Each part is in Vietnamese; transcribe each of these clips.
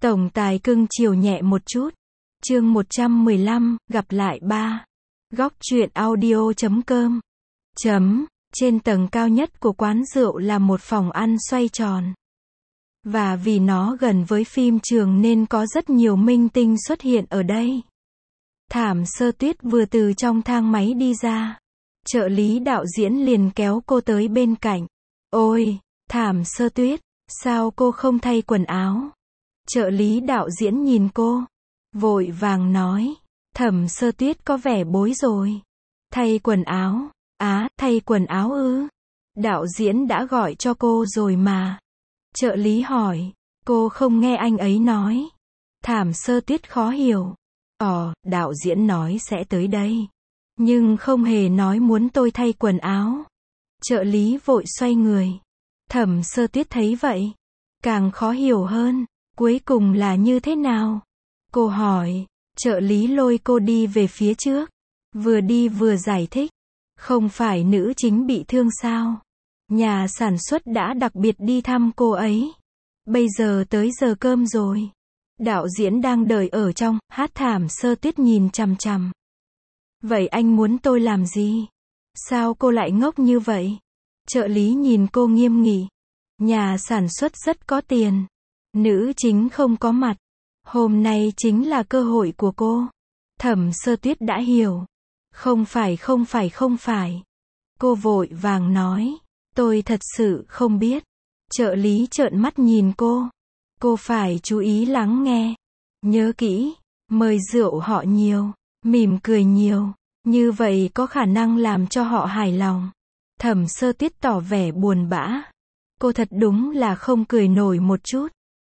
Tổng tài cưng chiều nhẹ một chút. Chương 115, gặp lại ba. Góc truyện audio.com. Trên tầng cao nhất của quán rượu là một phòng ăn xoay tròn. Và vì nó gần với phim trường nên có rất nhiều minh tinh xuất hiện ở đây. Thảm Sơ Tuyết vừa từ trong thang máy đi ra. Trợ lý đạo diễn liền kéo cô tới bên cạnh. Ôi, Thảm Sơ Tuyết, sao cô không thay quần áo? Trợ lý đạo diễn nhìn cô, vội vàng nói. Thẩm Sơ Tuyết có vẻ bối rối. Thay quần áo? Thay quần áo ư? Đạo diễn đã gọi cho cô rồi mà. Trợ lý hỏi. Cô không nghe anh ấy nói. Thảm Sơ Tuyết khó hiểu. Đạo diễn nói sẽ tới đây. Nhưng không hề nói muốn tôi thay quần áo. Trợ lý vội xoay người. Thẩm Sơ Tuyết thấy vậy, càng khó hiểu hơn. Cuối cùng là như thế nào? Cô hỏi. Trợ lý lôi cô đi về phía trước. Vừa đi vừa giải thích. Không phải nữ chính bị thương sao? Nhà sản xuất đã đặc biệt đi thăm cô ấy. Bây giờ tới giờ cơm rồi. Đạo diễn đang đợi ở trong, hát. Thảm Sơ Tuyết nhìn chằm chằm. Vậy anh muốn tôi làm gì? Sao cô lại ngốc như vậy? Trợ lý nhìn cô nghiêm nghị. Nhà sản xuất rất có tiền. Nữ chính không có mặt. Hôm nay chính là cơ hội của cô. Thẩm Sơ Tuyết đã hiểu. Không phải. Cô vội vàng nói. Tôi thật sự không biết. Trợ lý trợn mắt nhìn cô. Cô phải chú ý lắng nghe. Nhớ kỹ, mời rượu họ nhiều, mỉm cười nhiều. Như vậy có khả năng làm cho họ hài lòng. Thẩm Sơ Tuyết tỏ vẻ buồn bã. Cô thật đúng là không cười nổi một chút.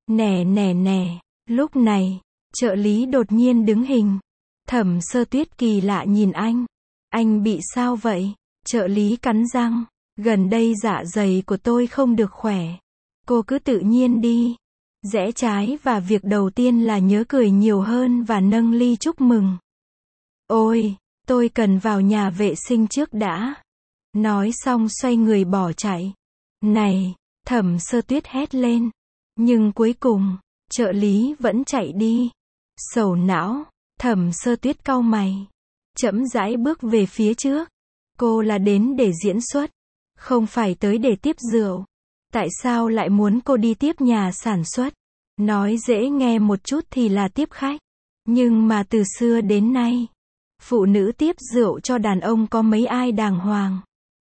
Nè. Lúc này, trợ lý đột nhiên đứng hình. Thẩm Sơ Tuyết kỳ lạ nhìn anh. Anh bị sao vậy? Trợ lý cắn răng. Gần đây dạ dày của tôi không được khỏe. Cô cứ tự nhiên đi. Rẽ trái và việc đầu tiên là nhớ cười nhiều hơn và nâng ly chúc mừng. Ôi, tôi cần vào nhà vệ sinh trước đã. Nói xong xoay người bỏ chạy. Này, Thẩm Sơ Tuyết hét lên. Nhưng cuối cùng, trợ lý vẫn chạy đi. Sầu não, Thẩm Sơ Tuyết cau mày. Chậm rãi bước về phía trước. Cô là đến để diễn xuất, không phải tới để tiếp rượu. Tại sao lại muốn cô đi tiếp nhà sản xuất? Nói dễ nghe một chút thì là tiếp khách. Nhưng mà từ xưa đến nay, phụ nữ tiếp rượu cho đàn ông có mấy ai đàng hoàng.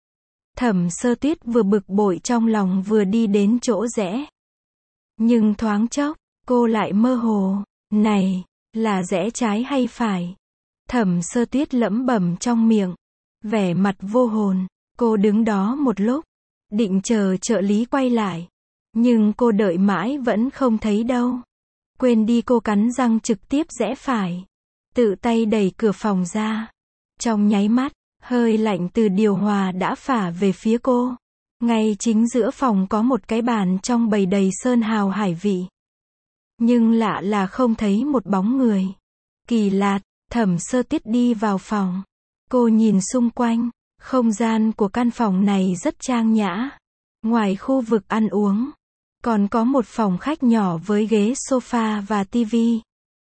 Thẩm Sơ Tuyết vừa bực bội trong lòng vừa đi đến chỗ rẽ. Nhưng thoáng chốc, cô lại mơ hồ. Này, là rẽ trái hay phải? Thẩm Sơ Tuyết lẩm bẩm trong miệng. Vẻ mặt vô hồn. Cô đứng đó một lúc, định chờ trợ lý quay lại. Nhưng cô đợi mãi vẫn không thấy đâu. Quên đi, cô cắn răng trực tiếp rẽ phải. Tự tay đẩy cửa phòng ra. Trong nháy mắt, hơi lạnh từ điều hòa đã phả về phía cô. Ngay chính giữa phòng có một cái bàn trong bày đầy sơn hào hải vị. Nhưng lạ là không thấy một bóng người. Kỳ lạ, Thẩm Sơ Tuyết đi vào phòng. Cô nhìn xung quanh. Không gian của căn phòng này rất trang nhã. Ngoài khu vực ăn uống, còn có một phòng khách nhỏ với ghế sofa và tivi.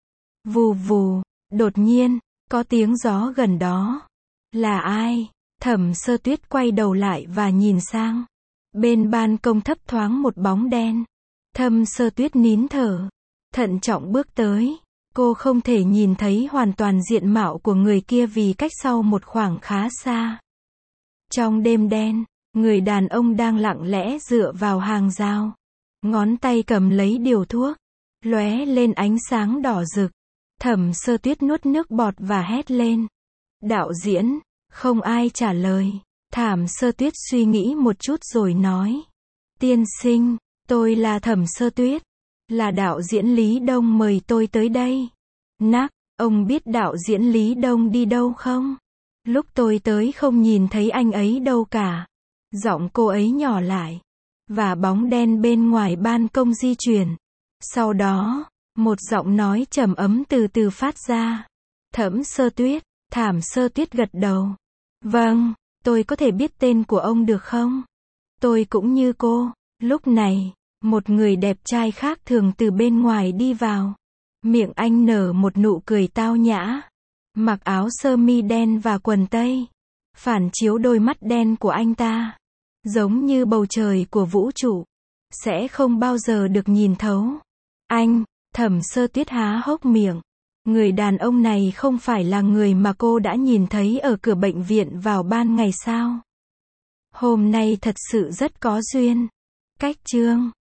Vù vù, đột nhiên, có tiếng gió gần đó. Là ai? Thẩm Sơ Tuyết quay đầu lại và nhìn sang. Bên ban công thấp thoáng một bóng đen. Thẩm Sơ Tuyết nín thở, thận trọng bước tới. Cô không thể nhìn thấy hoàn toàn diện mạo của người kia vì cách sau một khoảng khá xa. Trong đêm đen, người đàn ông đang lặng lẽ dựa vào hàng rào. Ngón tay cầm lấy điều thuốc, lóe lên ánh sáng đỏ rực. Thẩm Sơ Tuyết nuốt nước bọt và hét lên. Đạo diễn, không ai trả lời. Thảm Sơ Tuyết suy nghĩ một chút rồi nói. Tiên sinh, tôi là Thẩm Sơ Tuyết. Là đạo diễn Lý Đông mời tôi tới đây. Ông biết đạo diễn Lý Đông đi đâu không? Lúc tôi tới không nhìn thấy anh ấy đâu cả. Giọng cô ấy nhỏ lại. Và bóng đen bên ngoài ban công di chuyển. Sau đó, một giọng nói trầm ấm từ từ phát ra. Thẩm Sơ Tuyết. Thảm Sơ Tuyết gật đầu. Vâng, tôi có thể biết tên của ông được không? Tôi cũng như cô. Lúc này, Một người đẹp trai khác thường từ bên ngoài đi vào. Miệng anh nở một nụ cười tao nhã. Mặc áo sơ mi đen và quần tây. Phản chiếu đôi mắt đen của anh ta. Giống như bầu trời của vũ trụ. Sẽ không bao giờ được nhìn thấu. Anh, Thẩm Sơ Tuyết há hốc miệng. Người đàn ông này không phải là người mà cô đã nhìn thấy ở cửa bệnh viện vào ban ngày sao? Hôm nay thật sự rất có duyên. Cách chương